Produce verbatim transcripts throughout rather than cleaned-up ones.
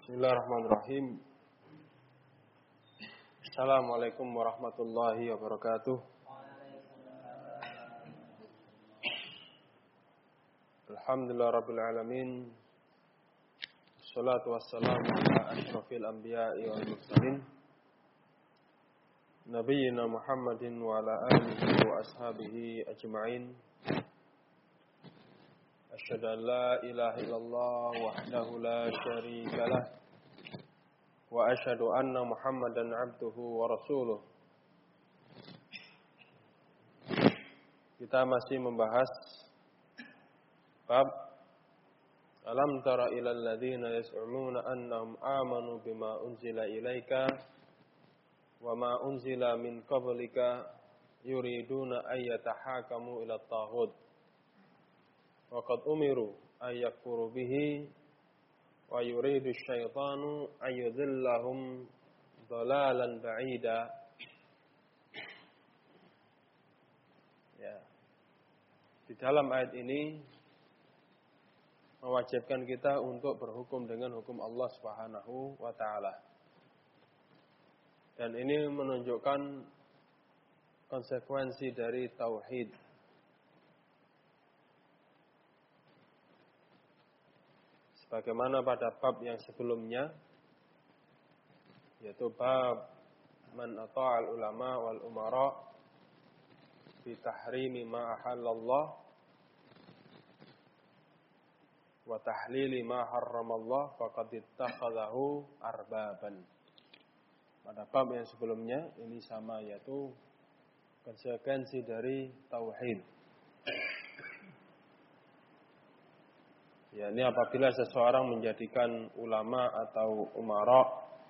Bismillahirrahmanirrahim. Assalamualaikum warahmatullahi wabarakatuh. Alhamdulillah rabbil alamin. Wassalatu wassalamu ala asyrafil anbiya'i wal mursalin. Nabiyyina Muhammadin wa ala alihi wa ashabihi ajma'in. Asyhadu an la ilaha illallah wahdahu la syarika lah. Wa asyhadu anna Muhammadan abduhu wa rasuluh. Kita masih membahas bab Alam tara ilal ladzina yas'umuna annahum amanu bima unzila ilaika wa ma unzila min qablika yuriduna ay yatahakamu ila at-taghut wa qad umiru ay yakfuru bihi wa yuridu syaitanu ayyudhillahum dhalalan ba'ida. Ya. Di dalam ayat ini mewajibkan kita untuk berhukum dengan hukum Allah Subhanahu wa taala. Dan ini menunjukkan konsekuensi dari tauhid. Bagaimana pada bab yang sebelumnya, yaitu bab man ata'al ulama wal umara fi tahrimi ma ahallallah wa tahlili ma harramallah faqad ittakhadhahu arbaban. Pada bab yang sebelumnya ini sama, yaitu konsekuensi dari tauhid. Ya, ini apabila seseorang menjadikan ulama atau umara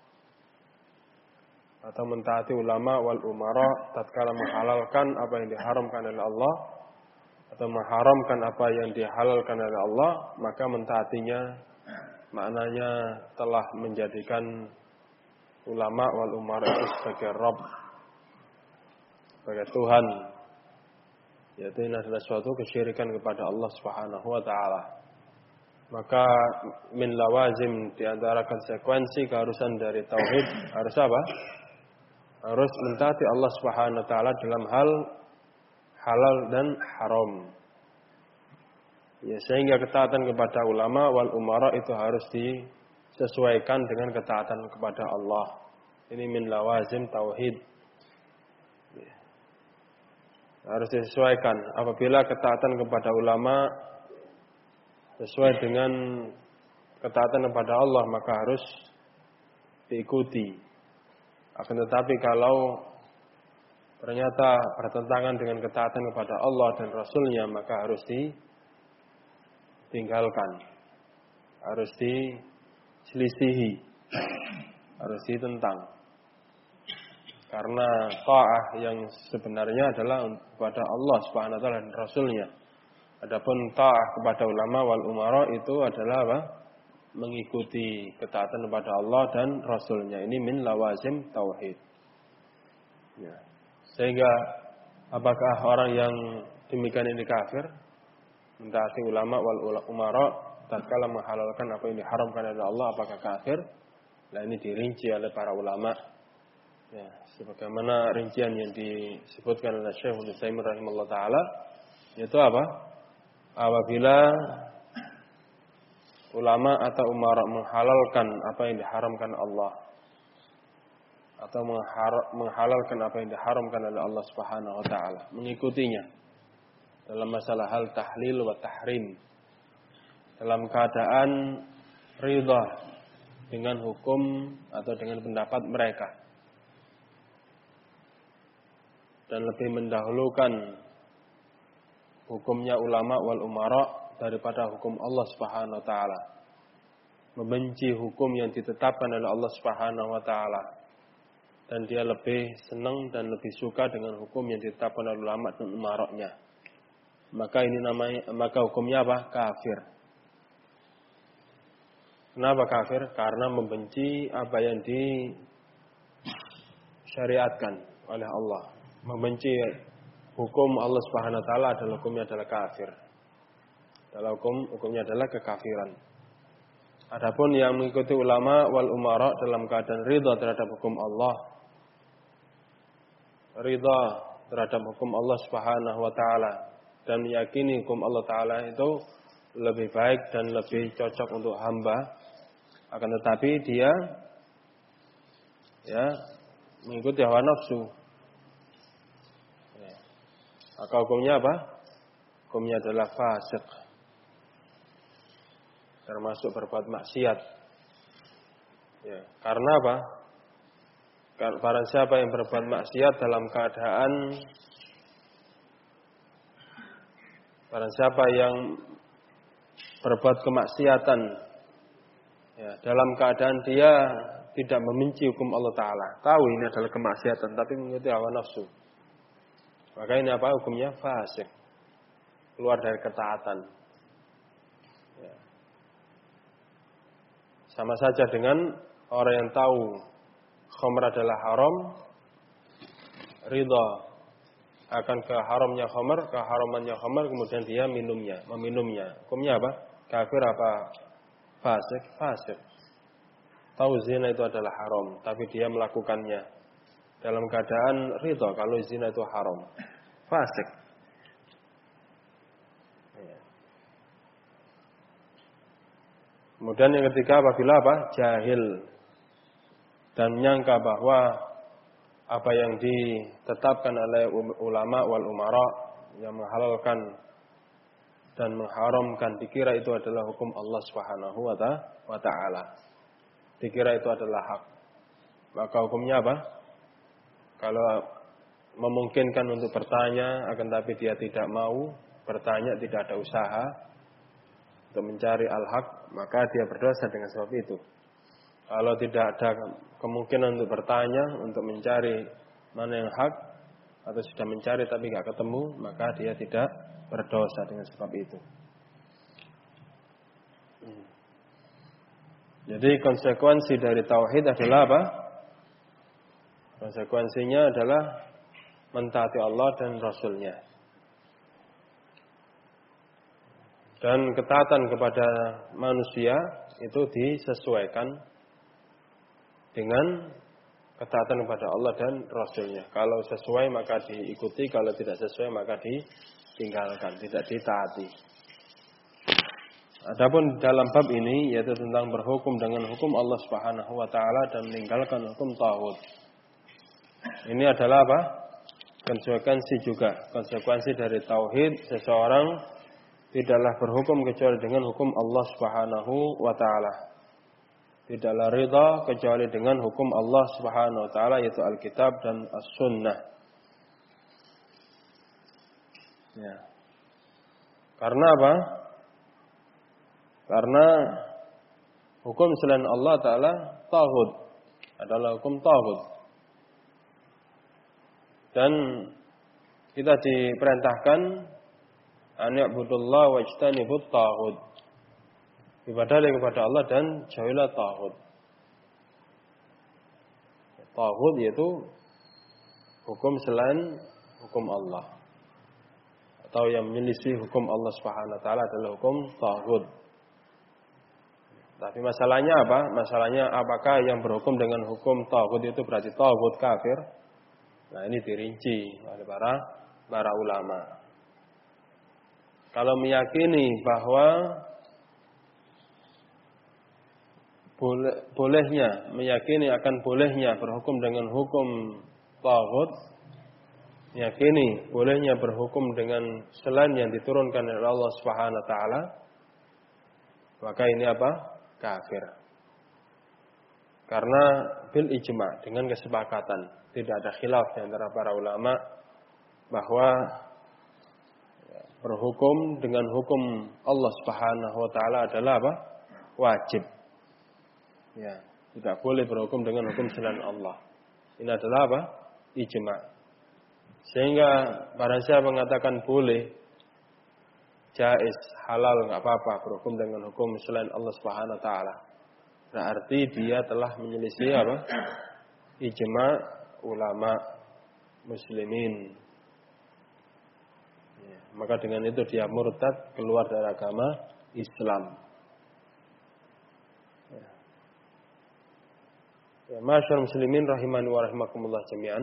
atau mentaati ulama wal umara tatkala menghalalkan apa yang diharamkan oleh Allah atau mengharamkan apa yang dihalalkan oleh Allah, maka mentaatinya maknanya telah menjadikan ulama wal umara itu sebagai Rabb, sebagai Tuhan. Yaitu ini adalah suatu kesyirikan kepada Allah Subhanahu wa taala. Maka min lawazim, di antara konsekuensi keharusan dari tauhid harus apa? Harus mentaati Allah Subhanahu wa taala dalam hal halal dan haram. Ya, sehingga ketaatan kepada ulama wal umara itu harus disesuaikan dengan ketaatan kepada Allah. Ini min lawazim tauhid. Ya. Harus disesuaikan. Apabila ketaatan kepada ulama sesuai dengan ketaatan kepada Allah, maka harus diikuti. Akan tetapi kalau ternyata bertentangan dengan ketaatan kepada Allah dan Rasulnya, maka harus ditinggalkan, harus diselisihi, harus ditentang. Karena ta'ah yang sebenarnya adalah kepada Allah Subhanahu wa taala dan Rasulnya. Adapun ta'ah kepada ulama wal umara itu adalah apa? Mengikuti ketaatan kepada Allah dan Rasulnya. Ini min lawazim tauhid. Ya. Sehingga apakah orang yang demikian ini kafir? Mentaati ulama wal umara tatkala menghalalkan apa yang diharamkan oleh Allah, apakah kafir? Nah, ini dirinci oleh para ulama. Ya, sebagaimana rincian yang disebutkan oleh Syekh Utsaimin rahimahullah taala, yaitu apa? Apabila ulama atau umara menghalalkan apa yang diharamkan Allah atau menghalalkan apa yang diharamkan oleh Allah Subhanahu wa taala, mengikutinya dalam masalah hal tahlil wa tahrim, dalam keadaan ridha dengan hukum atau dengan pendapat mereka, dan lebih mendahulukan hukumnya ulama wal umara daripada hukum Allah Subhanahu wa taala. Membenci hukum yang ditetapkan oleh Allah Subhanahu wa taala, dan dia lebih senang dan lebih suka dengan hukum yang ditetapkan oleh ulama dan umaranya. Maka ini namanya, maka hukumnya apa? Kafir. Kenapa kafir? Karena membenci apa yang disyariatkan oleh Allah. Membenci hukum Allah Subhanahu wa taala adalah hukumnya adalah kafir. Adalah hukum hukumnya adalah kekafiran. Adapun yang mengikuti ulama wal umara dalam keadaan ridha terhadap hukum Allah, ridha terhadap hukum Allah Subhanahu wa taala dan meyakini hukum Allah taala itu lebih baik dan lebih cocok untuk hamba, akan tetapi dia ya mengikuti hawa nafsu. Ya. Maka hukumnya apa? Hukumnya adalah fasik, termasuk berbuat maksiat. Ya. Karena apa? Barang siapa yang berbuat maksiat dalam keadaan barang siapa yang berbuat kemaksiatan ya, dalam keadaan dia tidak membenci hukum Allah Ta'ala, tahu ini adalah kemaksiatan tapi mengikuti hawa nafsu, maka ini apa? Hukumnya fasik, keluar dari ketaatan ya. Sama saja dengan orang yang tahu khamr adalah haram, ridha akan keharamnya khamr, keharamannya khamr, kemudian dia minumnya, meminumnya. Hukumnya apa? Kafir apa fasik? Fasik. Tahu zina itu adalah haram, tapi dia melakukannya dalam keadaan ridha kalau zina itu haram. Fasik. Kemudian yang ketiga, apabila apa? Jahil dan menyangka bahwa apa yang ditetapkan oleh ulama wal umara yang menghalalkan dan mengharamkan, dikira itu adalah hukum Allah Subhanahu wa taala. Dikira itu adalah hak. Maka hukumnya apa? Kalau memungkinkan untuk bertanya, akan tapi dia tidak mau bertanya, tidak ada usaha untuk mencari al-haq, maka dia berdosa dengan sebab itu. Kalau tidak ada kemungkinan untuk bertanya, untuk mencari mana yang hak, atau sudah mencari tapi tidak ketemu, maka dia tidak berdosa dengan sebab itu. Jadi konsekuensi dari tauhid adalah apa? Konsekuensinya adalah mentaati Allah dan Rasul-Nya. Dan ketaatan kepada manusia itu disesuaikan dengan ketaatan kepada Allah dan Rasul-Nya. Kalau sesuai maka diikuti, kalau tidak sesuai maka ditinggalkan, tidak ditaati. Adapun dalam bab ini yaitu tentang berhukum dengan hukum Allah Subhanahu wa taala dan meninggalkan hukum taghut. Ini adalah apa? Konsekuensi juga, konsekuensi dari tauhid, seseorang tidaklah berhukum kecuali dengan hukum Allah Subhanahu wa taala. Tidaklah ridha kecuali dengan hukum Allah Subhanahu wa taala, yaitu Alkitab dan As-Sunnah. Ya. Karena apa? Karena hukum selain Allah taala taghut, adalah hukum taghut. Dan kita diperintahkan an ya'budullah wa ijtanibut taghut. Ibadahlah kepada Allah dan jauhilah taghut. Taghut yaitu hukum selain hukum Allah, atau yang menyelisih hukum Allah Subhanahu wa taala adalah hukum taghut. Tapi masalahnya apa? Masalahnya apakah yang berhukum dengan hukum taghut itu berarti taghut kafir? Nah, ini dirinci oleh para para ulama. Kalau meyakini bahwa boleh, bolehnya, meyakini akan bolehnya berhukum dengan hukum taghut, meyakini bolehnya berhukum dengan selain yang diturunkan oleh Allah Subhanahu wa taala, maka ini apa? Kafir. Karena bil ijma', dengan kesepakatan, tidak ada khilaf di antara para ulama bahwa berhukum dengan hukum Allah Subhanahu wa taala adalah apa? Wajib. Ya, tidak boleh berhukum dengan hukum selain Allah. Ini adalah apa? Ijma'. Sehingga barang siapa mengatakan boleh, jaiz, halal, enggak apa-apa berhukum dengan hukum selain Allah Subhanahu wa taala, berarti dia telah menyelisih apa? Ijma' ulama muslimin. Ya, maka dengan itu dia murtad, keluar dari agama Islam. Ya, masyaallah muslimin rahimani wa rahimakumullah jami'an.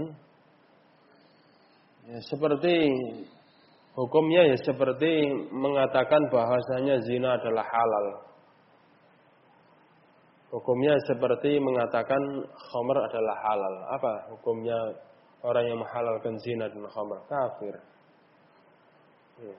Ya, seperti hukumnya ya seperti mengatakan bahwasanya zina adalah halal. Hukumnya seperti mengatakan khamr adalah halal. Apa hukumnya orang yang menghalalkan zina dan khamr? Kafir. Ya.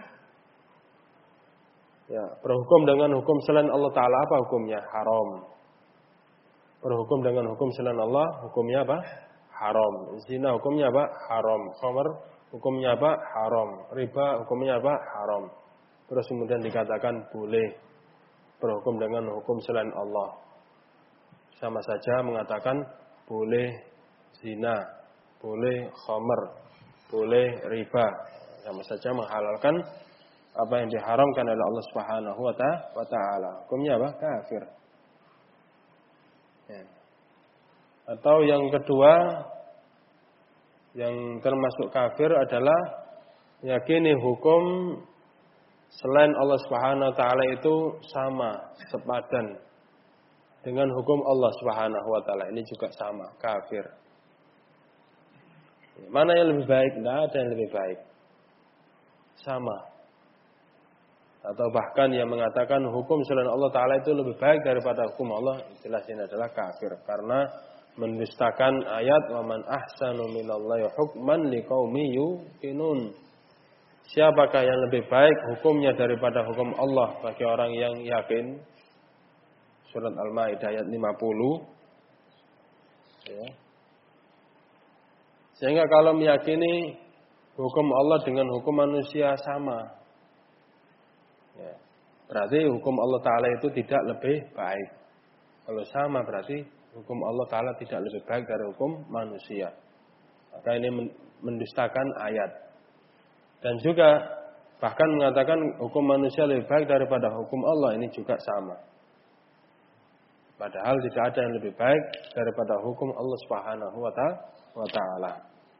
Ya, berhukum dengan hukum selain Allah Ta'ala apa hukumnya? Haram. Berhukum dengan hukum selain Allah, hukumnya apa? Haram. Zina hukumnya apa? Haram. Khamr hukumnya apa? Haram. Riba hukumnya apa? Haram. Terus kemudian dikatakan boleh berhukum dengan hukum selain Allah. Sama saja mengatakan boleh zina, boleh khamr, boleh riba. Sama saja menghalalkan apa yang diharamkan oleh Allah Subhanahu wa taala. Hukumnya apa? Kafir. Ya. Atau yang kedua yang termasuk kafir adalah yakini hukum selain Allah Subhanahu wa taala itu sama, sepadan dengan hukum Allah Subhanahu wa taala. Ini juga sama, kafir. Mana yang lebih baik? Tidak ada yang lebih baik. Sama. Atau bahkan yang mengatakan hukum selain Allah Ta'ala itu lebih baik daripada hukum Allah, jelas ini adalah kafir. Karena mendustakan ayat wa man ahsanu minallahi hukman liqaumi yuqinun. Siapakah yang lebih baik hukumnya daripada hukum Allah bagi orang yang yakin? Surat Al-Maidah ayat lima puluh. Ya. Sehingga kalau meyakini hukum Allah dengan hukum manusia sama, ya, berarti hukum Allah Ta'ala itu tidak lebih baik. Kalau sama berarti hukum Allah Ta'ala tidak lebih baik dari hukum manusia. Maka ini mendustakan ayat. Dan juga bahkan mengatakan hukum manusia lebih baik daripada hukum Allah, ini juga sama. Padahal tidak ada yang lebih baik daripada hukum Allah Subhanahu wa Ta'ala.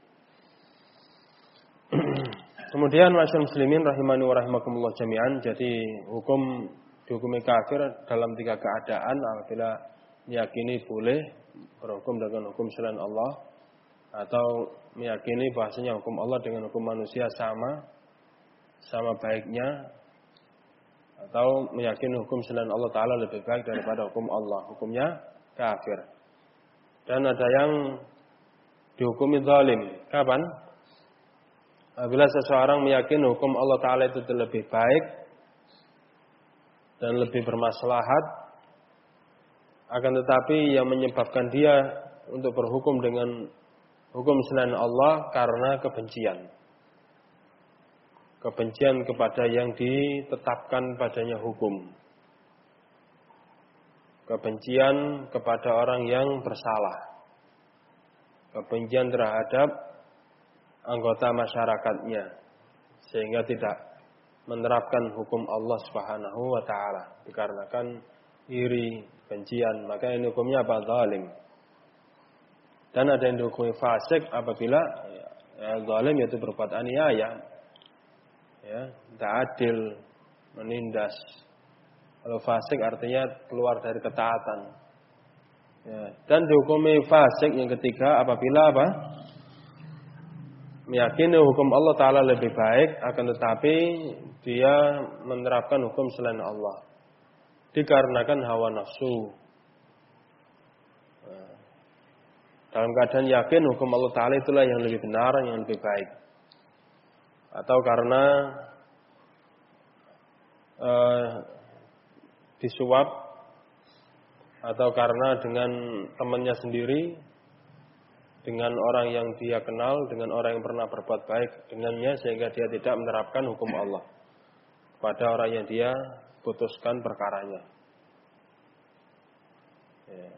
Kemudian masyaallah muslimin rahimani wa rahimakumullah jami'an. Jadi hukum dihukumi kafir dalam tiga keadaan. Apabila meyakini boleh berhukum dengan hukum selain Allah, atau meyakini bahasanya hukum Allah dengan hukum manusia sama, sama baiknya, atau meyakini hukum selain Allah Ta'ala lebih baik daripada hukum Allah. Hukumnya kafir. Dan ada yang dihukumi zalim. Kapan? Apabila seseorang meyakini hukum Allah Ta'ala itu lebih baik dan lebih bermaslahat, akan tetapi yang menyebabkan dia untuk berhukum dengan hukum selain Allah karena kebencian. Kebencian kepada yang ditetapkan padanya hukum. Kebencian kepada orang yang bersalah. Kebencian terhadap anggota masyarakatnya, sehingga tidak menerapkan hukum Allah Subhanahu wa taala dikarenakan iri, kebencian, maka ini hukumnya apa? Zalim. Dan ada yang dihukumi fasik apabila ya, ya, zalim yaitu berbuat aniaya, ya, tidak adil, menindas. Kalau fasik artinya keluar dari ketaatan. Ya, dan dihukumi fasik yang ketiga apabila apa? Meyakini hukum Allah Ta'ala lebih baik, akan tetapi dia menerapkan hukum selain Allah dikarenakan hawa nafsu. Nah, dalam keadaan yakin hukum Allah Ta'ala itulah yang lebih benar, yang lebih baik. Atau karena uh, disuap, atau karena dengan temannya sendiri, dengan orang yang dia kenal, dengan orang yang pernah berbuat baik dengannya, sehingga dia tidak menerapkan hukum Allah pada orang yang dia putuskan perkaranya. Ya.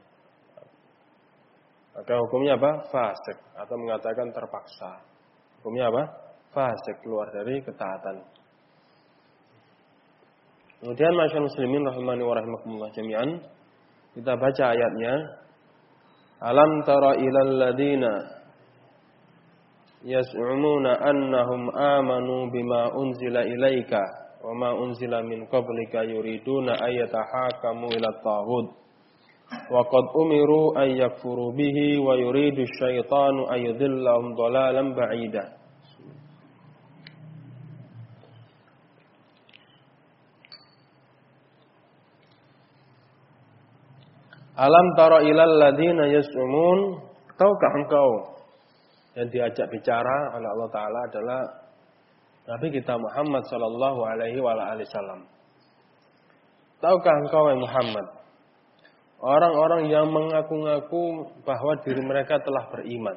Maka hukumnya apa? Fasik, atau mengatakan terpaksa. Hukumnya apa? Fasik, keluar dari ketaatan. Kemudian masyaallah muslimin rahimani wa rahimakumullah jami'an, kita baca ayatnya. Alam tara ilal ladina yas'umuna annahum amanu bima unzila ilaika wa ma unzila min qablika yuriduna ayyatahakamu ila taghut wa qad umiru ay yakfuru bihi wa yuridu syaitanu ay yudhillahum dhalalan ba'ida. Alam tara ilal ladzina yas'umun, tahukah engkau, yang diajak bicara oleh Allah Ta'ala adalah Nabi kita Muhammad sallallahu alaihi wasallam. Tahukah engkau wahai Muhammad, orang-orang yang mengaku-ngaku bahwa diri mereka telah beriman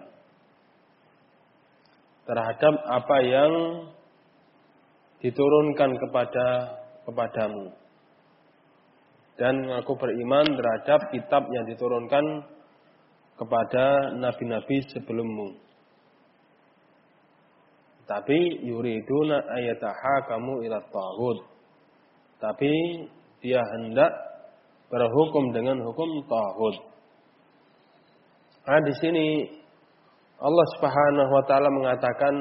terhadap apa yang diturunkan kepada kepadamu, dan aku beriman terhadap kitab yang diturunkan kepada nabi-nabi sebelummu. Tapi yuriduna ayatahakamu ila taghut. Tapi dia hendak berhukum dengan hukum taghut. Nah, di sini Allah Subhanahu wa taala mengatakan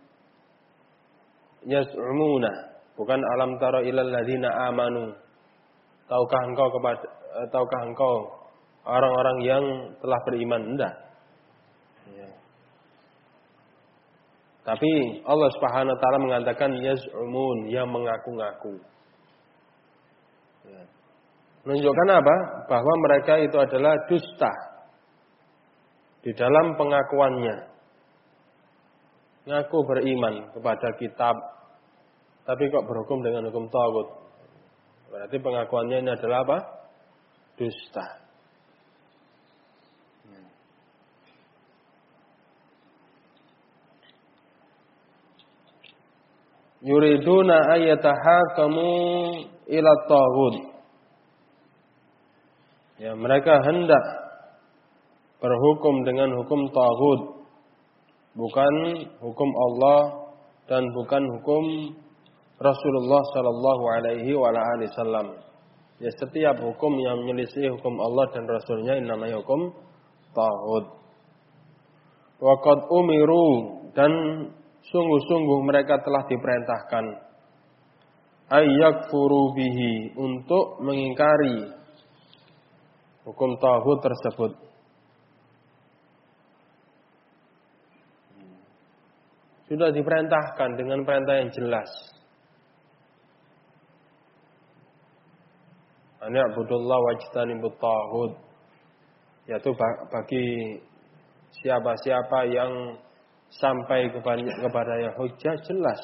yas'umuna, bukan alam tara ilal ladzina amanu. Tahukah engkau kepada tahukah engkau orang-orang yang telah beriman? Enggak. Ya. Tapi Allah Subhanahu wa taala mengatakan yaz'umun, yang mengaku-ngaku. Ya. Menunjukkan apa? Bahwa mereka itu adalah dusta di dalam pengakuannya. Ngaku beriman kepada kitab, tapi kok berhukum dengan hukum taghut. Berarti pengakuannya ini adalah apa? Dusta. Yuriduna ayyatahakamu ila taghut. Ya, mereka hendak berhukum dengan hukum taghut, bukan hukum Allah dan bukan hukum Rasulullah sallallahu alaihi wasallam. Ya, setiap hukum yang menyelisih hukum Allah dan Rasulnya ini namanya hukum taghut. Wa qad umiru, dan sungguh-sungguh mereka telah diperintahkan ayyakfuru bihi, untuk mengingkari hukum taghut tersebut. Sudah diperintahkan dengan perintah yang jelas. Ani abudullah wajtanibut taghut, yaitu bagi siapa-siapa yang sampai kepadanya hujjah jelas,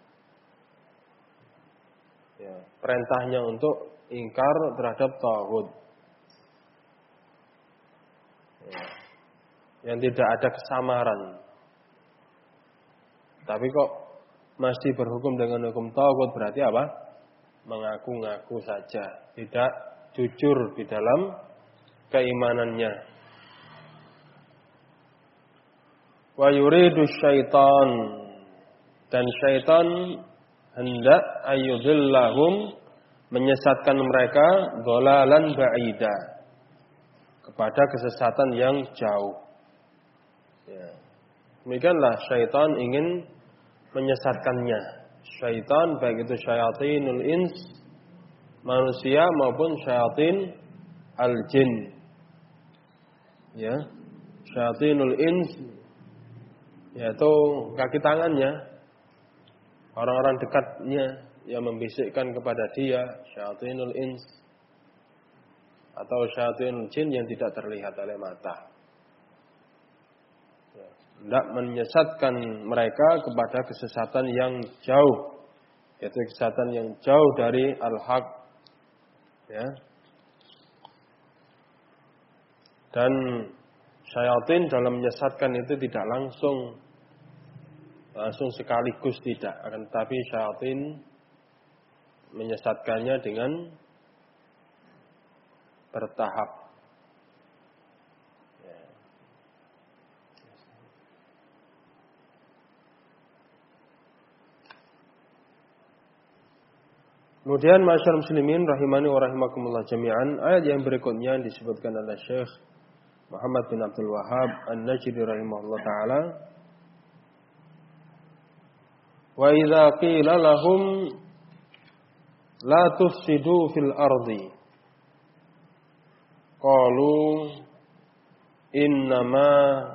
ya, perintahnya untuk ingkar terhadap taghut, ya, yang tidak ada kesamaran. Tapi kok masih berhukum dengan hukum taghut, berarti apa? Mengaku-ngaku saja, tidak jujur di dalam keimanannya. Wa yuridu syaitan, dan syaitan hendak ayyudhillahum, menyesatkan mereka dhalalan ba'ida, kepada kesesatan yang jauh. Ya. Demikianlah syaitan ingin menyesatkannya. Syaitan baik itu syayatinul ins, manusia, maupun syayatin al-jin. Ya, syayatinul ins, yaitu kaki tangannya, orang-orang dekatnya yang membisikkan kepada dia, syayatinul ins, atau syayatinul jin yang tidak terlihat oleh mata. Tidak menyesatkan mereka kepada kesesatan yang jauh, yaitu kesesatan yang jauh dari al-haq, ya. Dan syaitan dalam menyesatkan itu tidak langsung langsung sekaligus, tidak, akan tetapi syaitan menyesatkannya dengan bertahap. Kemudian masyarakat muslimin rahimani wa rahimakumullah jami'an, ayat yang berikutnya disebutkan oleh Syekh Muhammad bin Abdul Wahhab An-Najdi rahimahullah taala. Wa idza qila lahum la tufsidu fil ardi qalu innama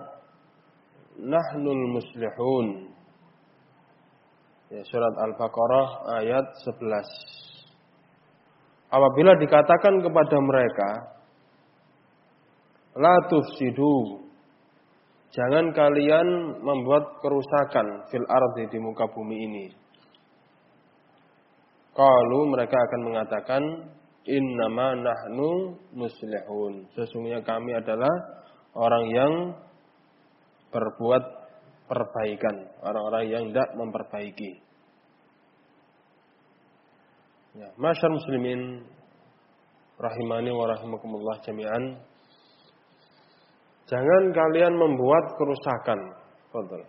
nahnul muslihun. Ya, surat Al-Baqarah ayat sebelas. Apabila dikatakan kepada mereka, la tufsidu, jangan kalian membuat kerusakan fil ardi, di muka bumi ini. Qalu, mereka akan mengatakan, innama nahnu muslihun, sesungguhnya kami adalah orang yang berbuat perbaikan, orang-orang yang tidak memperbaiki. Ya, masyarakat muslimin rahimani wa rahimakumullah jami'an, jangan kalian membuat kerusakan. Betul.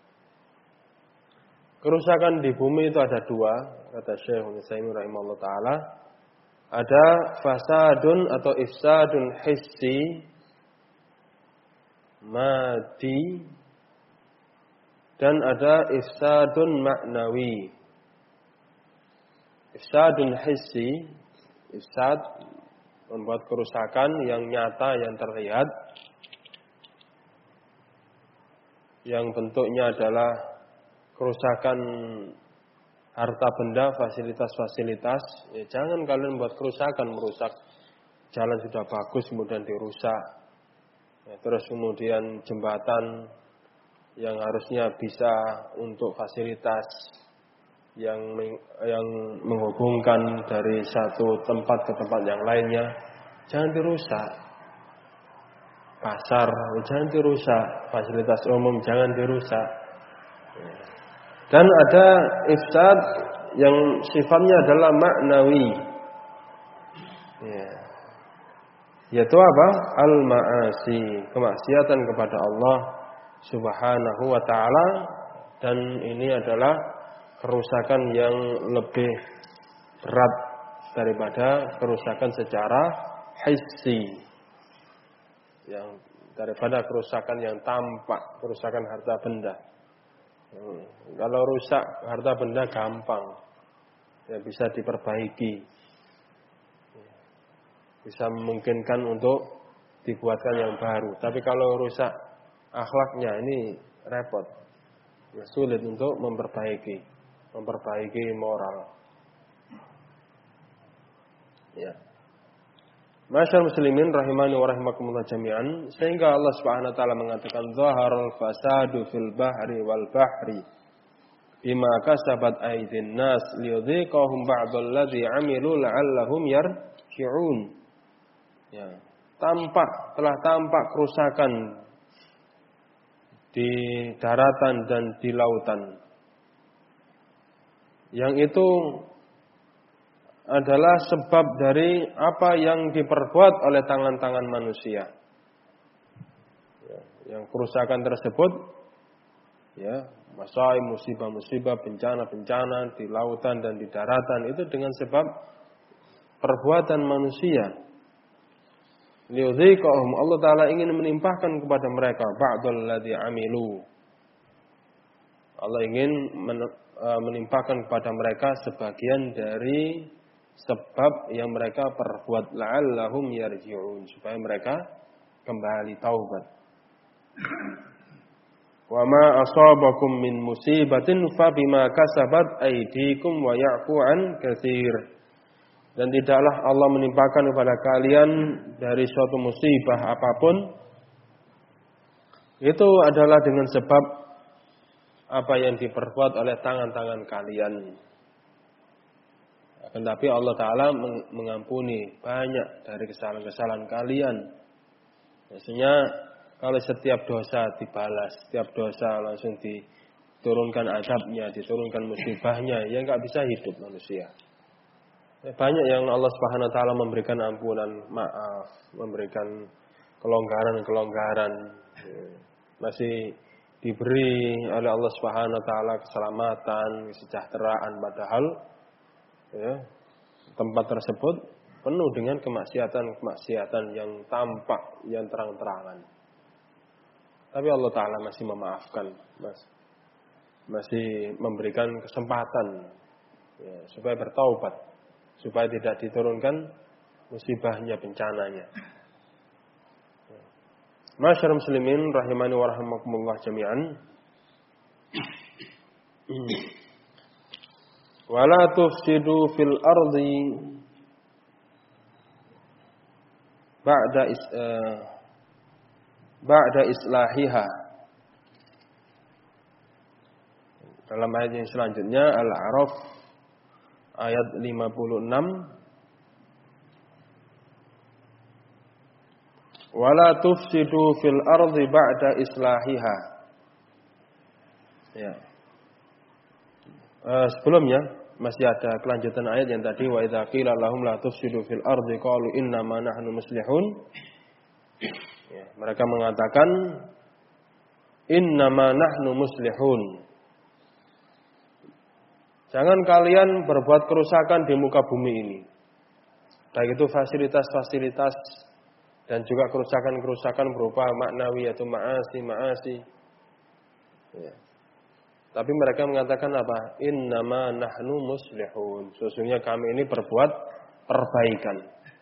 Kerusakan di bumi itu ada dua, kata Syekh Utsaimin rahimahullah taala. Ada fasadun atau ifsadun hissi, madi, dan ada ifsadun maknawi. Ifsadun hissi, ifsad membuat kerusakan yang nyata, yang terlihat, yang bentuknya adalah kerusakan harta benda, fasilitas-fasilitas. Ya, jangan kalian buat kerusakan, merusak jalan sudah bagus kemudian dirusak. Ya, terus kemudian jembatan yang harusnya bisa untuk fasilitas yang yang menghubungkan dari satu tempat ke tempat yang lainnya, jangan dirusak. Pasar jangan dirusak, fasilitas umum jangan dirusak. Dan ada ifsad yang sifatnya adalah maknawi. Ya. Yaitu apa? Al-ma'asi, kemaksiatan kepada Allah Subhanahu wa taala, dan ini adalah kerusakan yang lebih berat daripada kerusakan secara hissi, yang daripada kerusakan yang tampak, kerusakan harta benda. Hmm. Kalau rusak harta benda gampang, ya bisa diperbaiki, bisa memungkinkan untuk dibuatkan yang baru. Tapi kalau rusak akhlaknya, ini repot, ya, sulit untuk memperbaiki, memperbaiki moral. Ya. Masyaallah muslimin rahimani wa rahimakumullah jami'an, sehingga Allah Subhanahu wa taala mengatakan zaharul fasadu fil bahri wal bahri bima kasabat aydin nas liyudhiqahum ba'dal ladzi 'amilu la'allahum yarji'un. Ya, tampak telah tampak kerusakan di daratan dan di lautan, yang itu adalah sebab dari apa yang diperbuat oleh tangan-tangan manusia. Ya, yang kerusakan tersebut, ya, masalah musibah-musibah, bencana-bencana di lautan dan di daratan, itu dengan sebab perbuatan manusia. Liudhiqahum, Allah Ta'ala ingin menimpahkan kepada mereka ba'dal ladzi amilu. Allah ingin menimpahkan kepada mereka sebagian dari sebab yang mereka perbuat, la'allahum yarji'un, supaya mereka kembali taubat. Wa ma asabakum min musibatin fa bima kasabat aydikum wa ya'fu an katsir. Dan tidaklah Allah menimpakan kepada kalian dari suatu musibah apapun, itu adalah dengan sebab apa yang diperbuat oleh tangan-tangan kalian. Tetapi Allah Ta'ala mengampuni banyak dari kesalahan-kesalahan kalian. Biasanya kalau setiap dosa dibalas, setiap dosa langsung diturunkan azabnya, diturunkan musibahnya, ya nggak bisa hidup manusia. Banyak yang Allah Subhanahu Wa Ta'ala memberikan ampunan, maaf, memberikan kelonggaran-kelonggaran, masih diberi oleh Allah Subhanahu Wa Ta'ala keselamatan, kesejahteraan, padahal ya, tempat tersebut penuh dengan kemaksiatan-kemaksiatan yang tampak, yang terang-terangan. Tapi Allah Ta'ala masih memaafkan, mas, masih memberikan kesempatan, ya, supaya bertaubat, supaya tidak diturunkan musibahnya, bencananya. Masyarul muslimin rahimani wa rahimakumullah jami'an. Wala tufsidu fil ardi ba'da is, uh, ba'da islahiha. Dalam ayat yang selanjutnya Al-A'raf ayat lima puluh enam. Wala tufsidu fil ardi ba'da islahiha. Ya. Uh, sebelumnya masih ada kelanjutan ayat yang tadi wa idza qila lahum la tufsidu fil ardi qalu inna ma nahnu muslihun. Ya, mereka mengatakan inna ma nahnu muslihun. Jangan kalian berbuat kerusakan di muka bumi ini. Baik itu fasilitas-fasilitas dan juga kerusakan-kerusakan berupa maknawi atau ma'asi-ma'asi. Ya. Tapi mereka mengatakan apa? Innama nahnu muslihun. Sesungguhnya kami ini berbuat perbaikan.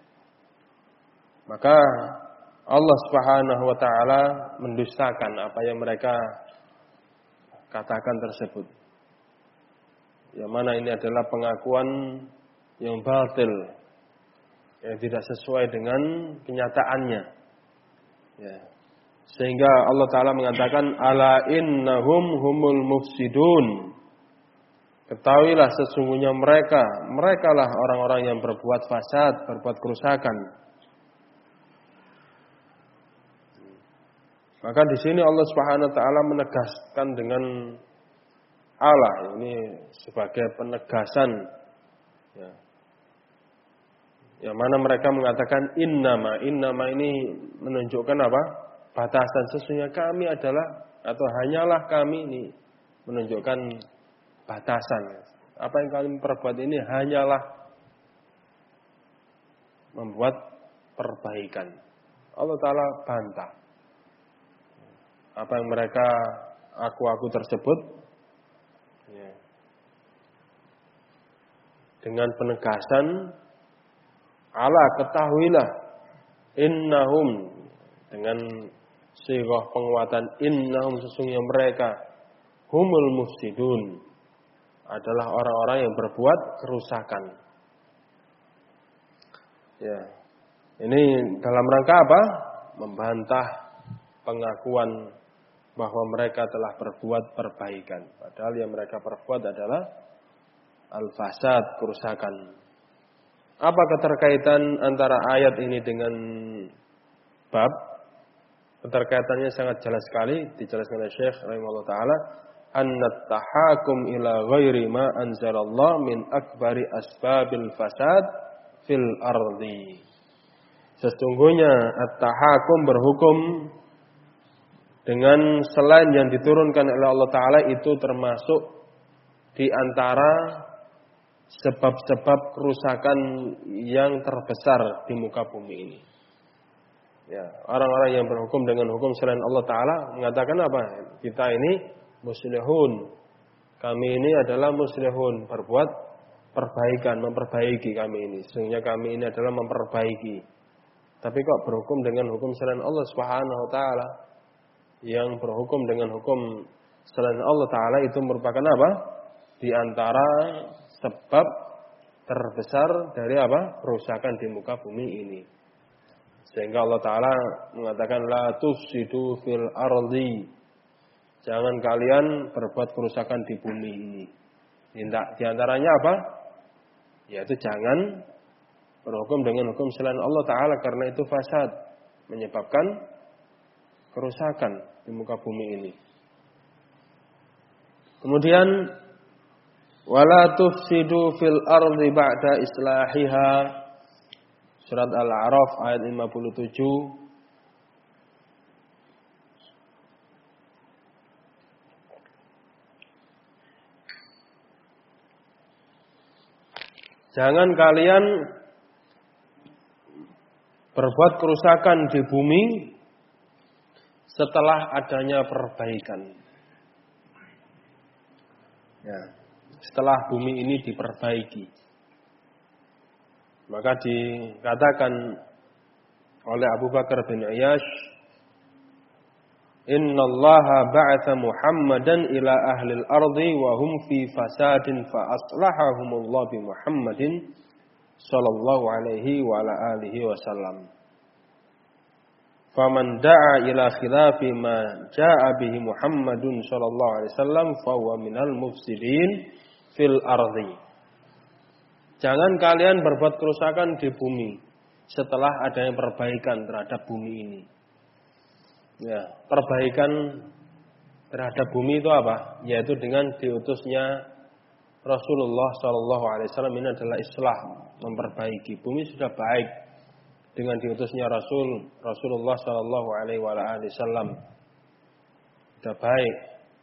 Maka Allah Subhanahu wa taala mendustakan apa yang mereka katakan tersebut. Yang mana ini adalah pengakuan yang batil, yang tidak sesuai dengan kenyataannya. Ya. Sehingga Allah Ta'ala mengatakan ala innahum humul mufsidun. Ketahuilah sesungguhnya mereka, merekalah orang-orang yang berbuat fasad, berbuat kerusakan. Maka di sini Allah Subhanahu wa taala menegaskan dengan Allah, ini sebagai penegasan, ya. Yang mana mereka mengatakan innama, innama ini menunjukkan apa? Batasan. Sesungguhnya kami adalah atau hanyalah kami ini menunjukkan batasan. Apa yang kalian perbuat ini hanyalah membuat perbaikan. Allah Ta'ala bantah apa yang mereka aku-aku tersebut, ya, dengan penegasan ala ketahuilah innahum, dengan sighah penguatan innahum, sesungguhnya mereka humul mufsidun, adalah orang-orang yang berbuat kerusakan. Ya. Ini dalam rangka apa? Membantah pengakuan bahwa mereka telah berbuat perbaikan. Padahal yang mereka perbuat adalah al-fasad, kerusakan. Apa keterkaitan antara ayat ini dengan bab? Keterkaitannya sangat jelas sekali, dijelaskan oleh Syekh rahimahullah taala, annat tahakum ila ghairi ma anzalallah min akbari asbabil fasad fil ardi. Sesungguhnya at-tahakum berhukum dengan selain yang diturunkan oleh Allah taala itu termasuk di antara sebab-sebab kerusakan yang terbesar di muka bumi ini. Ya, orang-orang yang berhukum dengan hukum selain Allah Ta'ala mengatakan apa? Kita ini muslihun. Kami ini adalah muslihun, berbuat perbaikan, memperbaiki kami ini. Sesungguhnya kami ini adalah memperbaiki. Tapi kok berhukum dengan hukum selain Allah Subhanahu wa taala? Yang berhukum dengan hukum selain Allah Ta'ala itu merupakan apa? Di antara sebab terbesar dari apa? Kerusakan di muka bumi ini. Sehingga Allah Ta'ala mengatakan la tufsidu fil ardi. Jangan kalian berbuat kerusakan di bumi ini. Di antaranya apa? Yaitu jangan berhukum dengan hukum selain Allah Ta'ala, karena itu fasad, menyebabkan kerusakan di muka bumi ini. Kemudian wala tufsidu fil ardi ba'da islahiha. Surat Al-A'raf ayat lima puluh tujuh. Jangan kalian berbuat kerusakan di bumi setelah adanya perbaikan. Ya, setelah bumi ini diperbaiki. Maka dikatakan oleh Abu Bakar bin Ayyash, "Innallaha ba'atha Muhammadan ila ahli al-ardi wa hum fi fasadin fa aslahahumullah bi Muhammadin sallallahu alaihi wa ala alihi wasallam. Faman da'a ila khilafi ma ja'a bihi Muhammadun sallallahu alaihi wasallam fa huwa minal mufsidin fil ardi." Jangan kalian berbuat kerusakan di bumi setelah adanya perbaikan terhadap bumi ini. Ya, perbaikan terhadap bumi itu apa? Yaitu dengan diutusnya Rasulullah sallallahu alaihi wasallam. Ini adalah islah, memperbaiki. Bumi sudah baik dengan diutusnya Rasul Rasulullah sallallahu alaihi wasallam. Sudah baik.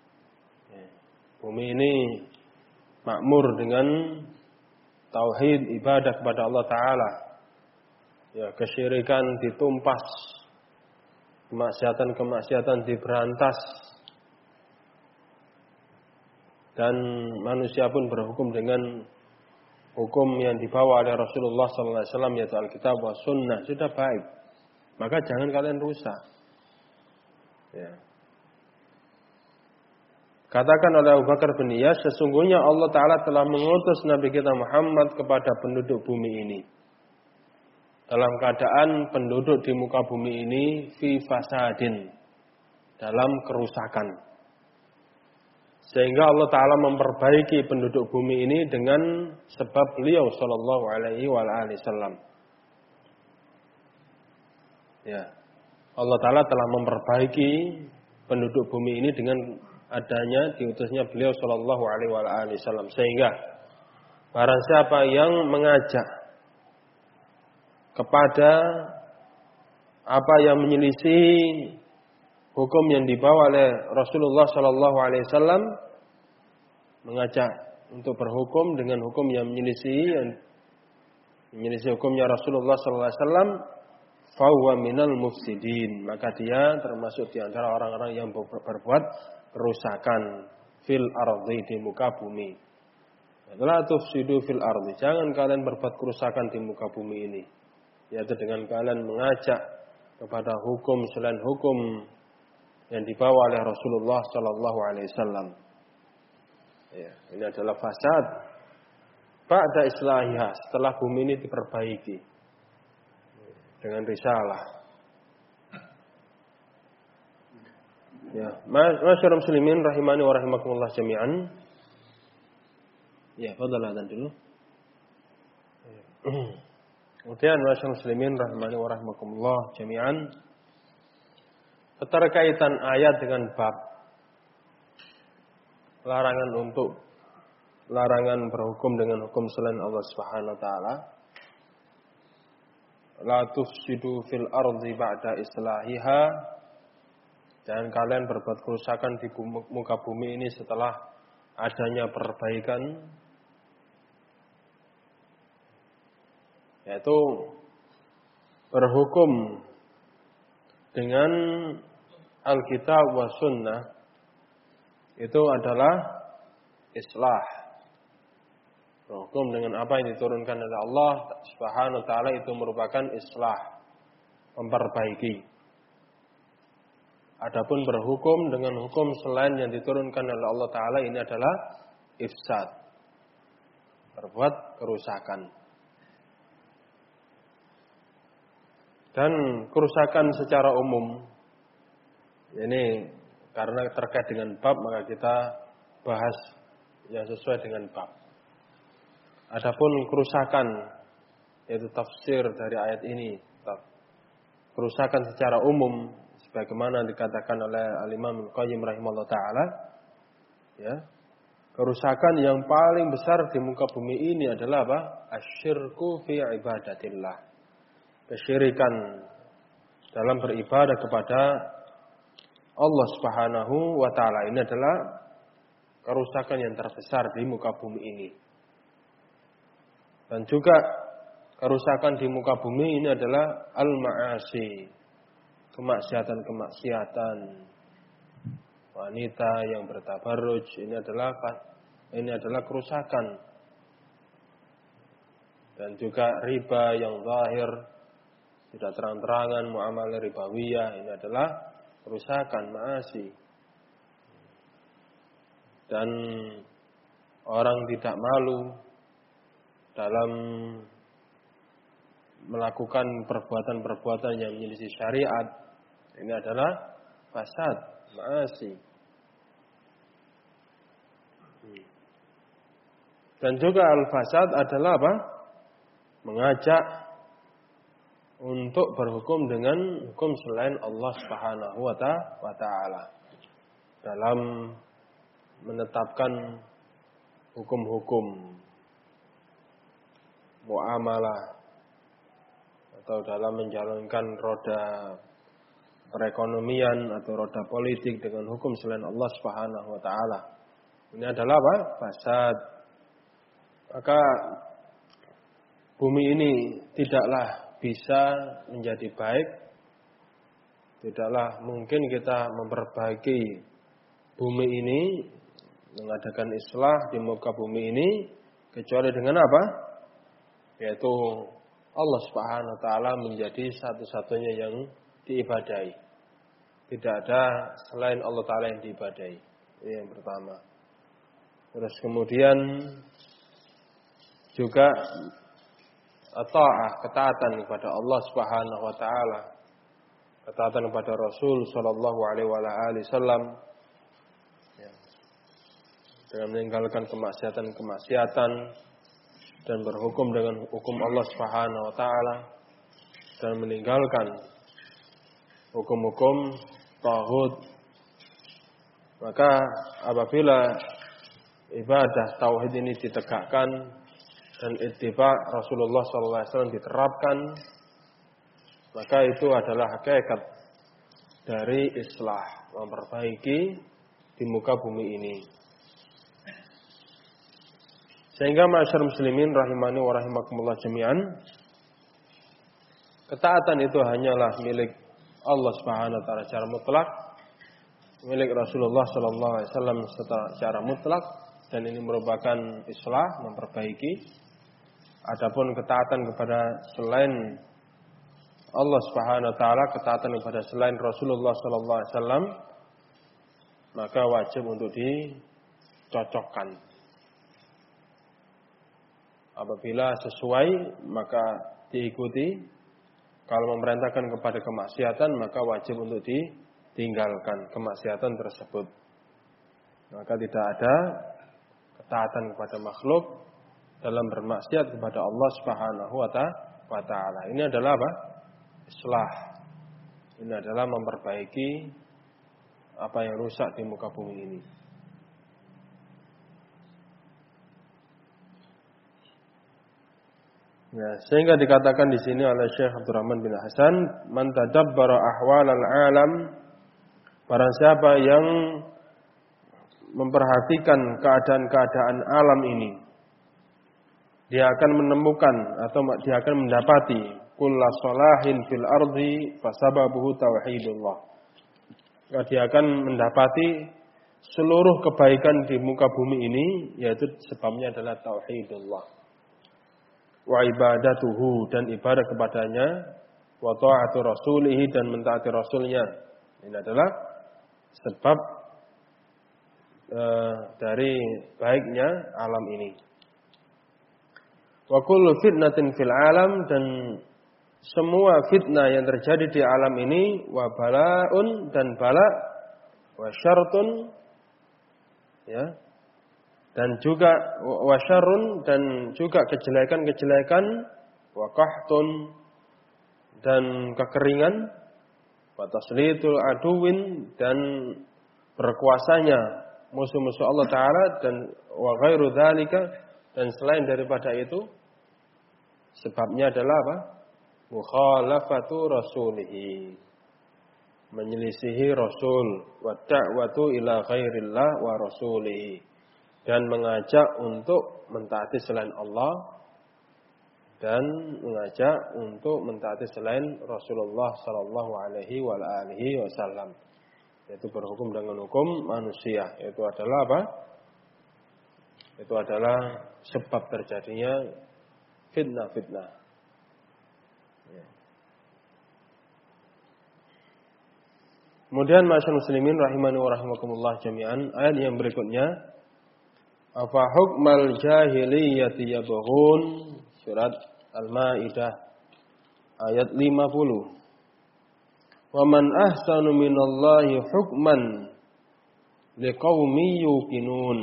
Bumi ini makmur dengan tauhid, ibadah kepada Allah Ta'ala. Ya, kesyirikan ditumpas, kemaksiatan-kemaksiatan diberantas, dan manusia pun berhukum dengan hukum yang dibawa oleh Rasulullah sallallahu alaihi wasallam, yaitu Alkitab wa Sunnah. Sudah baik, maka jangan kalian rusak. Ya. Katakan oleh Abu Bakar bin Iyas, sesungguhnya Allah Ta'ala telah mengutus Nabi kita Muhammad kepada penduduk bumi ini dalam keadaan penduduk di muka bumi ini fi fasadin, dalam kerusakan. Sehingga Allah Ta'ala memperbaiki penduduk bumi ini dengan sebab beliau sallallahu alaihi wasallam. Ya. Allah Ta'ala telah memperbaiki penduduk bumi ini dengan adanya diutusnya beliau sallallahu alaihi wasallam. Sehingga barang siapa yang mengajak kepada apa yang menyelisih hukum yang dibawa oleh Rasulullah sallallahu alaihi wasallam, mengajak untuk berhukum dengan hukum yang menyelisih yang menyelisih hukumnya Rasulullah sallallahu alaihi wasallam, fa huwa minal mufsidin, maka dia termasuk di antara orang-orang yang berbuat kerusakan fil ardi, di muka bumi. La tufsidu fil ardi, jangan kalian berbuat kerusakan di muka bumi ini, yaitu dengan kalian mengajak kepada hukum selain hukum yang dibawa oleh Rasulullah sallallahu alaihi wasallam. Ya, ini adalah fasad ba'da islahiha, setelah bumi ini diperbaiki dengan risalah. Ya, masyarakat muslimin rahimani wa rahimakumullah jami'an. Ya, fadhal adzan dulu. Kemudian masyarakat muslimin rahimani wa rahimakumullah jami'an, keterkaitan ayat dengan bab larangan untuk larangan berhukum dengan hukum selain Allah Subhanahu wa taala. La tufsidu fil ardi ba'da islahiha, dan kalian berbuat kerusakan di muka bumi ini setelah adanya perbaikan, yaitu berhukum dengan Alkitab wa Sunnah, itu adalah islah. Berhukum dengan apa yang diturunkan oleh Allah Subhanahu wa taala itu merupakan islah, memperbaiki. Adapun berhukum dengan hukum selain yang diturunkan oleh Allah Ta'ala, ini adalah ifsad, berbuat kerusakan. Dan kerusakan secara umum, ini karena terkait dengan bab, maka kita bahas yang sesuai dengan bab. Adapun kerusakan, yaitu tafsir dari ayat ini, kerusakan secara umum, sebagaimana dikatakan oleh Al-Imam Al-Qayyim rahimahullah ta'ala, ya, kerusakan yang paling besar di muka bumi ini adalah apa? Asyirku fi ibadatillah, kesyirikan dalam beribadah kepada Allah Subhanahu wa ta'ala. Ini adalah kerusakan yang terbesar di muka bumi ini. Dan juga kerusakan di muka bumi ini adalah al-ma'asi, kemaksiatan-kemaksiatan, wanita yang bertabarruj, ini adalah ini adalah kerusakan. Dan juga riba yang zahir, tidak terang-terangan, muamalah ribawiyah, ini adalah kerusakan, maasi. Dan orang tidak malu dalam melakukan perbuatan-perbuatan yang menyelisih syariat, ini adalah fasad, maasi. Dan juga al-fasad adalah apa? Mengajak untuk berhukum dengan hukum selain Allah Subhanahu wa taala dalam menetapkan hukum-hukum muamalah atau dalam menjalankan roda perekonomian atau roda politik dengan hukum selain Allah Subhanahu wa taala. Ini adalah apa? Fasad. Maka bumi ini tidaklah bisa menjadi baik, tidaklah mungkin kita memperbaiki bumi ini, mengadakan islah di muka bumi ini, kecuali dengan apa? Yaitu Allah Subhanahu wa taala menjadi satu-satunya yang diibadahi. Tidak ada selain Allah taala yang diibadahi. Ini yang pertama. Terus kemudian juga ta'ah, ketaatan kepada Allah Subhanahu wa taala, ketaatan kepada Rasul sallallahu alaihi wasallam, ya, dengan meninggalkan kemaksiatan-kemaksiatan dan berhukum dengan hukum Allah Subhanahu wa taala dan meninggalkan hukum-hukum taghut. Maka apabila ibadah tauhid ini ditegakkan dan ittiba Rasulullah sallallahu alaihi wasallam diterapkan, maka itu adalah hakikat dari islah, memperbaiki di muka bumi ini. Sehingga ma'asyar muslimin rahimani wa rahimakumullah jami'an, ketaatan itu hanyalah milik Allah Subhanahu wa taala secara mutlak, milik Rasulullah sallallahu alaihi wasallam secara mutlak, dan ini merupakan islah, memperbaiki. Adapun ketaatan kepada selain Allah Subhanahu wa taala, ketaatan kepada selain Rasulullah sallallahu alaihi wasallam, maka wajib untuk dicocokkan. Apabila sesuai maka diikuti. Kalau memerintahkan kepada kemaksiatan maka wajib untuk ditinggalkan kemaksiatan tersebut. Maka tidak ada ketaatan kepada makhluk dalam bermaksiat kepada Allah Subhanahu wa taala. Ini adalah apa? Islah. Ini adalah memperbaiki apa yang rusak di muka bumi ini. Ya, sehingga dikatakan di sini oleh Syekh Abdurrahman bin Hasan, man tadabbara ahwalal alam, barang siapa yang memperhatikan keadaan-keadaan alam ini, dia akan menemukan atau dia akan mendapati kulla salahin fil ardi fasababuhu tauhidullah. Dia akan mendapati seluruh kebaikan di muka bumi ini, yaitu sebabnya adalah tauhidullah. Wa ibadatuhu, dan ibadah kepadanya, wa ta'atu rasulihi, dan mentaati rasulnya. Ini adalah sebab e, dari baiknya alam ini. Wa kullu fitnatin fil alam, dan semua fitnah yang terjadi di alam ini, wa bala'un, dan bala, wa syartun, ya, dan juga wasyarun, dan juga kejelekan-kejelekan, wa qahtun, dan kekeringan, wa taslitul aduwin, dan berkuasanya musuh-musuh Allah taala, dan wa ghairu dzalika, dan selain daripada itu, sebabnya adalah apa? Mukhalafatu rasulihi, menyelisihi rasul, wa da'watu ila ghairillah wa rasulihi, dan mengajak untuk mentaati selain Allah dan mengajak untuk mentaati selain Rasulullah sallallahu alaihi wa alihi wasallam, yaitu berhukum dengan hukum manusia. Itu adalah apa? Itu adalah sebab terjadinya fitnah-fitnah. Ya. Kemudian masyaallah muslimin rahimani wa rahimakumullah jami'an, ayat yang berikutnya, afa hukmal jahiliyati yabghun, surat Al-Maidah ayat lima puluh. Wa man ahsanu minallahi hukman liqaumin yuqinun.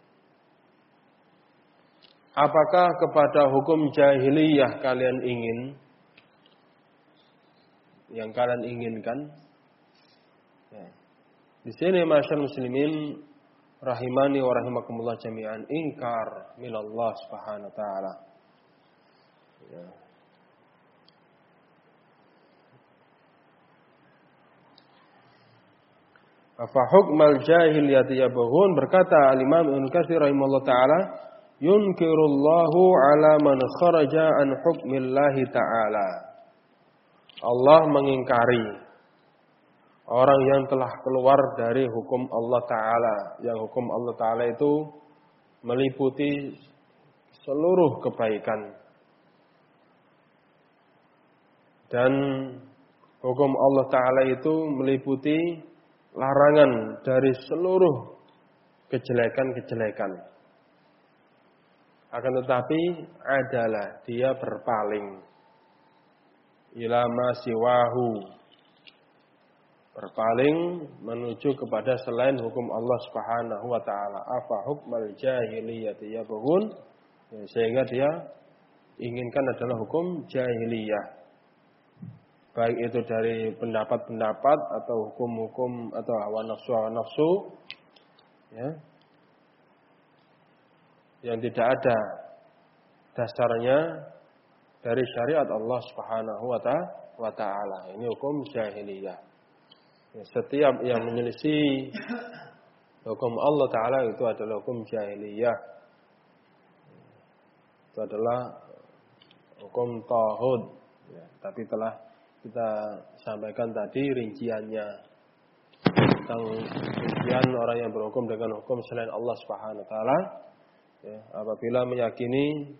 Apakah kepada hukum jahiliyah kalian ingin? Yang kalian inginkan? Ya. Di sini masyaallah muslimin rahimani wa rahimakumullah jami'an, ingkar minallah subhanahu wa ta'ala. Ya. Afa hukmal jahiliyati yabghun, berkata al-Imam Ibnu Katsir rahimahullah taala, yunkirullahu ala man kharaja an hukmillahi ta'ala. Allah mengingkari orang yang telah keluar dari hukum Allah Ta'ala. Yang hukum Allah Ta'ala itu meliputi seluruh kebaikan. Dan hukum Allah Ta'ala itu meliputi larangan dari seluruh kejelekan-kejelekan. Akan tetapi adalah dia berpaling ila ma siwahu, berpaling menuju kepada selain hukum Allah Subhanahu wa taala. Afa hukmal jahiliyati yabghun, sehingga dia inginkan adalah hukum jahiliyah. Baik itu dari pendapat-pendapat atau hukum-hukum atau hawa nafsu-hawa nafsu, ya, yang tidak ada dasarnya dari syariat Allah Subhanahu wa taala. Ini hukum jahiliyah. Setiap yang menyelisih hukum Allah Ta'ala itu adalah hukum jahiliyah. Itu adalah hukum tauhid. Ya, tapi telah kita sampaikan tadi rinciannya. Tentang rincian orang yang berhukum dengan hukum selain Allah Subhanahu wa taala. Ya, apabila meyakini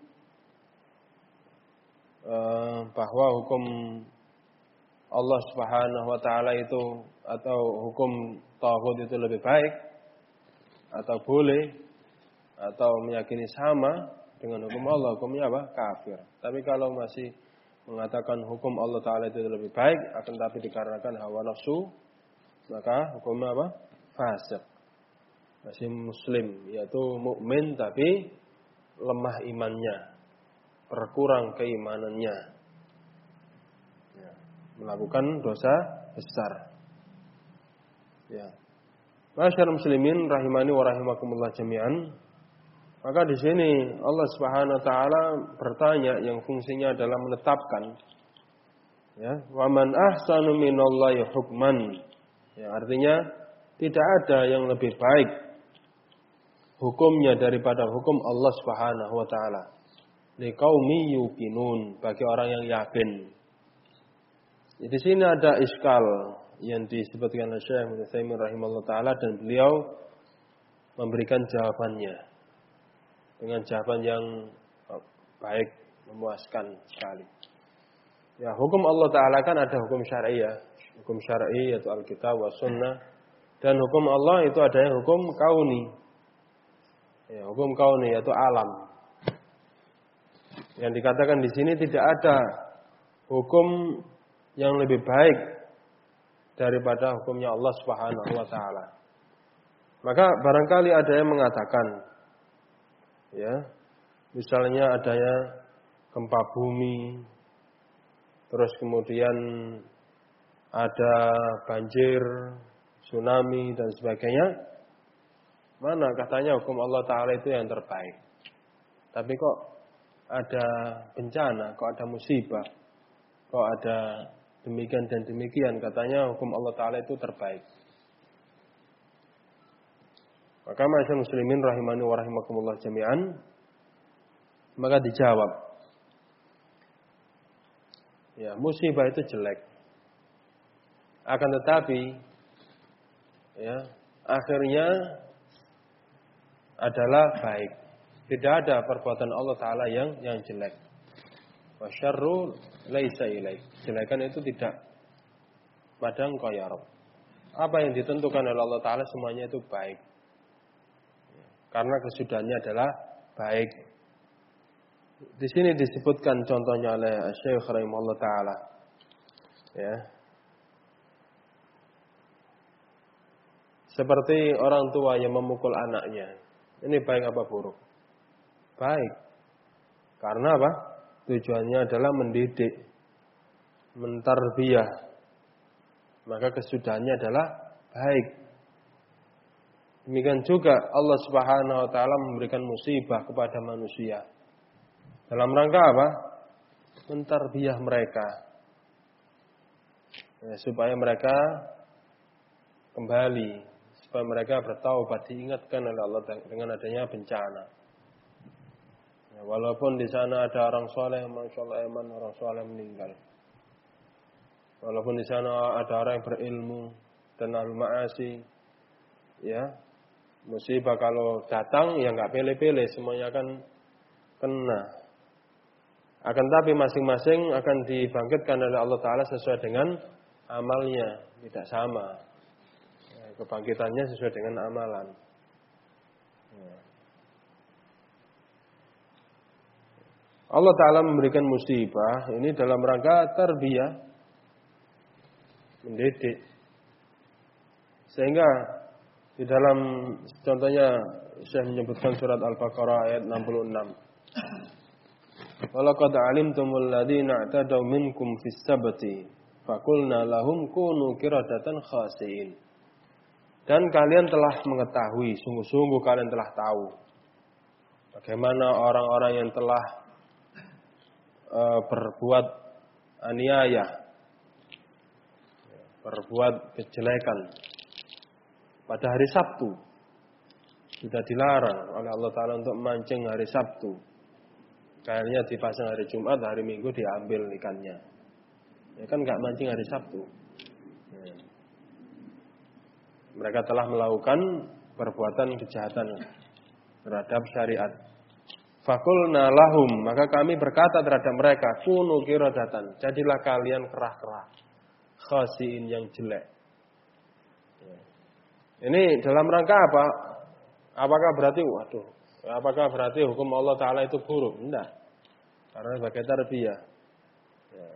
uh, bahwa hukum Allah Subhanahu wa taala itu atau hukum tauhid itu lebih baik atau boleh atau meyakini sama dengan hukum Allah, hukumnya apa? Kafir. Tapi kalau masih mengatakan hukum Allah Ta'ala itu lebih baik, akan tapi dikarenakan hawa nafsu, maka hukumnya apa? Fasik. Masih muslim, yaitu mukmin tapi lemah imannya, berkurang keimanannya, ya, melakukan dosa besar. Ya. Masyaallah muslimin rahimani wa rahimakumullah jami'an. Maka di sini Allah Subhanahu wa taala bertanya yang fungsinya adalah menetapkan, ya, wa man ahsanu minallahi hukman. Ya, artinya tidak ada yang lebih baik hukumnya daripada hukum Allah Subhanahu wa taala. Liqaumi yuqinun, bagi orang yang yakin. Di sini ada iskal yang disebutkan oleh Syekh Ibnu Utsaimin rahimahullah taala, dan beliau memberikan jawabannya dengan jawaban yang baik, memuaskan sekali. Ya, hukum Allah Ta'ala kan ada hukum syar'i, ya. Hukum syar'i yaitu Alkitab wa Sunnah. Dan hukum Allah itu ada yang hukum kauni. Ya, hukum kauni yaitu alam. Yang dikatakan di sini tidak ada hukum yang lebih baik daripada hukumnya Allah Subhanahu wa taala. Maka barangkali ada yang mengatakan, ya, misalnya adanya gempa bumi, terus kemudian ada banjir, tsunami dan sebagainya. Mana katanya hukum Allah Ta'ala itu yang terbaik. Tapi kok ada bencana, kok ada musibah, kok ada demikian dan demikian, katanya hukum Allah Ta'ala itu terbaik. Maka masyaallah muslimin rahimani wa rahimakumullah jami'an, maka dijawab, ya, musibah itu jelek. Akan tetapi, ya, akhirnya adalah baik. Tidak ada perbuatan Allah Ta'ala yang yang jelek. Wa syarru laisa ilaik. Jelekan itu tidak pada engkau ya Rabb. apa yang ditentukan oleh Allah Ta'ala semuanya itu baik. Karena kesudahannya adalah baik. Di sini disebutkan contohnya oleh Syekh rahimahullah Ta'ala. Ya. Seperti orang tua yang memukul anaknya. Ini baik apa buruk? Baik. Karena apa? Tujuannya adalah mendidik, mentarbiyah. Maka kesudahannya adalah baik. Demikian juga Allah Subhanahu wa taala memberikan musibah kepada manusia. Dalam rangka apa? Mentarbiyah mereka. Ya, supaya mereka kembali, supaya mereka bertaubat, diingatkan oleh Allah dengan adanya bencana. Ya, walaupun di sana ada orang soleh, masya Allah iman, orang soleh meninggal. Walaupun di sana ada orang yang berilmu dan ahli ma'asi, ya, musibah kalau datang ya nggak pilih-pilih, semuanya akan kena. Akan tapi masing-masing akan dibangkitkan oleh Allah Ta'ala sesuai dengan amalnya, tidak sama. Ya, kebangkitannya sesuai dengan amalan. Ya. Allah Ta'ala memberikan musibah ini dalam rangka tarbiyah, mendidik. Sehingga di dalam contohnya Syekh menyebutkan surat Al-Baqarah ayat enam puluh enam. Walaqad alimtumul ladzina i'tadaw minkum fis sabti faqulna lahum kunu qiradatan khasiin. Dan kalian telah mengetahui, sungguh-sungguh kalian telah tahu bagaimana orang-orang yang telah uh, berbuat aniaya, berbuat kejelekan pada hari Sabtu. Sudah dilarang oleh Allah Ta'ala untuk mancing hari Sabtu. Kayaknya dipasang hari Jumat, hari Minggu diambil ikannya. Ya kan nggak mancing hari Sabtu. Ya. Mereka telah melakukan perbuatan kejahatan terhadap syariat. Fakulna lahum, maka kami berkata terhadap mereka, kunu qiradatan, jadilah kalian kerah-kerah, khasiin yang jelek. Ya. Ini dalam rangka apa? Apakah berarti, waduh, apakah berarti hukum Allah Ta'ala itu buruk? Tidak. Karena sebagai tarbiyah. Ya.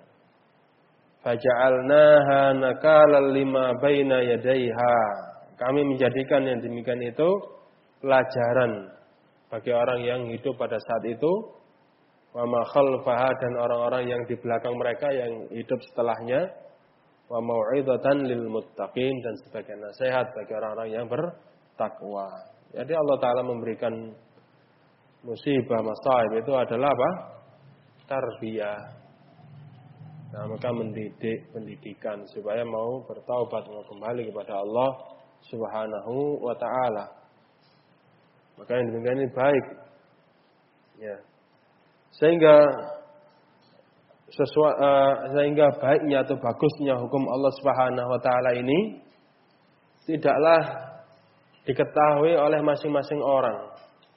Faja'alnaha nakalan lima baina yadaiha. Kami menjadikan yang demikian itu pelajaran bagi orang yang hidup pada saat itu. Wa ma khalfaha, dan orang-orang yang di belakang mereka yang hidup setelahnya. Wa mau'izatan lil muttaqin, dan sebagai nasihat bagi orang-orang yang bertakwa. Jadi Allah Ta'ala memberikan musibah, masaib itu adalah apa? Tarbiyah. Nah, maka mendidik, pendidikan supaya mau bertaubat, mau kembali kepada Allah Subhanahu wa Ta'ala. Maka yang demikian ini baik. Ya. Sehingga sesuai, uh, sehingga baiknya atau bagusnya hukum Allah Subhanahu wa Ta'ala ini tidaklah diketahui oleh masing-masing orang.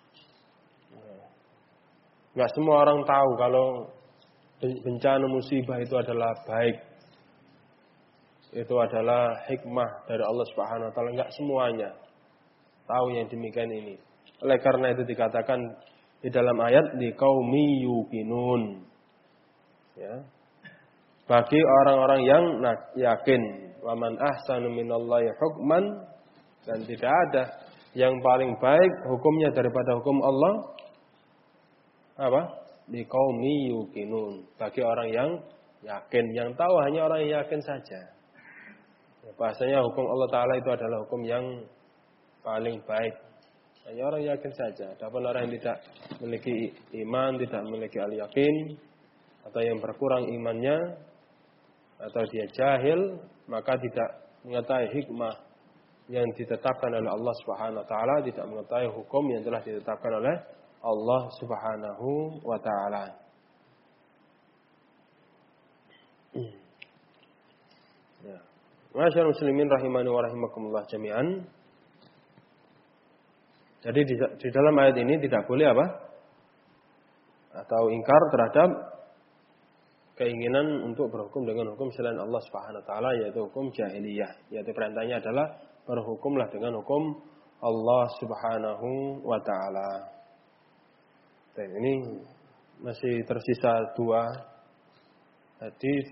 Enggak semua orang tahu kalau bencana musibah itu adalah baik. Itu adalah hikmah dari Allah Subhanahu wa taala. Enggak semuanya tahu yang demikian ini. Oleh karena itu dikatakan di dalam ayat di qaumi yuqinun. Ya. Bagi orang-orang yang yakin, wa man ahsanu minallahi hukman, dan tidak ada yang paling baik hukumnya daripada hukum Allah. Apa? Di qaumi yuqinun. Bagi orang yang yakin, yang tahu hanya orang yang yakin saja. Ya, bahasanya hukum Allah Ta'ala itu adalah hukum yang paling baik. Hanya orang yang yakin saja. Adapun orang yang tidak memiliki iman, tidak memiliki al-yakin, atau yang berkurang imannya, atau dia jahil, maka tidak mengetahui hikmah yang ditetapkan oleh Allah Subhanahu wa taala, tidak mengetahui hukum yang telah ditetapkan oleh Allah Subhanahu wa taala. Ya. Masyaallah muslimin rahimani wa rahimakumullah jami'an. Jadi di, di dalam ayat ini tidak boleh apa? Atau ingkar terhadap keinginan untuk berhukum dengan hukum selain Allah Subhanahu wa taala, yaitu hukum jahiliyah. Yaitu perintahnya adalah berhukumlah dengan hukum Allah Subhanahu wa taala. Dan ini masih tersisa dua hadis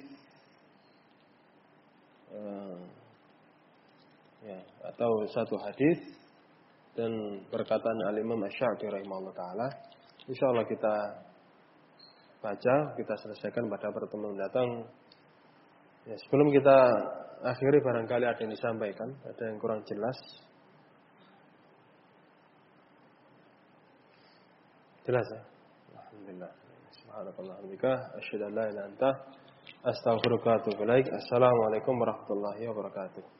uh, ya, atau satu hadis dan perkataan Al-Imam Asy-Syafi'i rahimahullah taala. Insyaallah kita baca, kita selesaikan pada pertemuan mendatang. Ya, sebelum kita akhiri barangkali ada yang disampaikan, ada yang kurang jelas. Jelas ya? Alhamdulillah. Subhanallah wa bihamdika asyhadu an la ilaha illa anta astaghfiruka wa atubu ilaik. Assalamualaikum warahmatullahi wabarakatuh.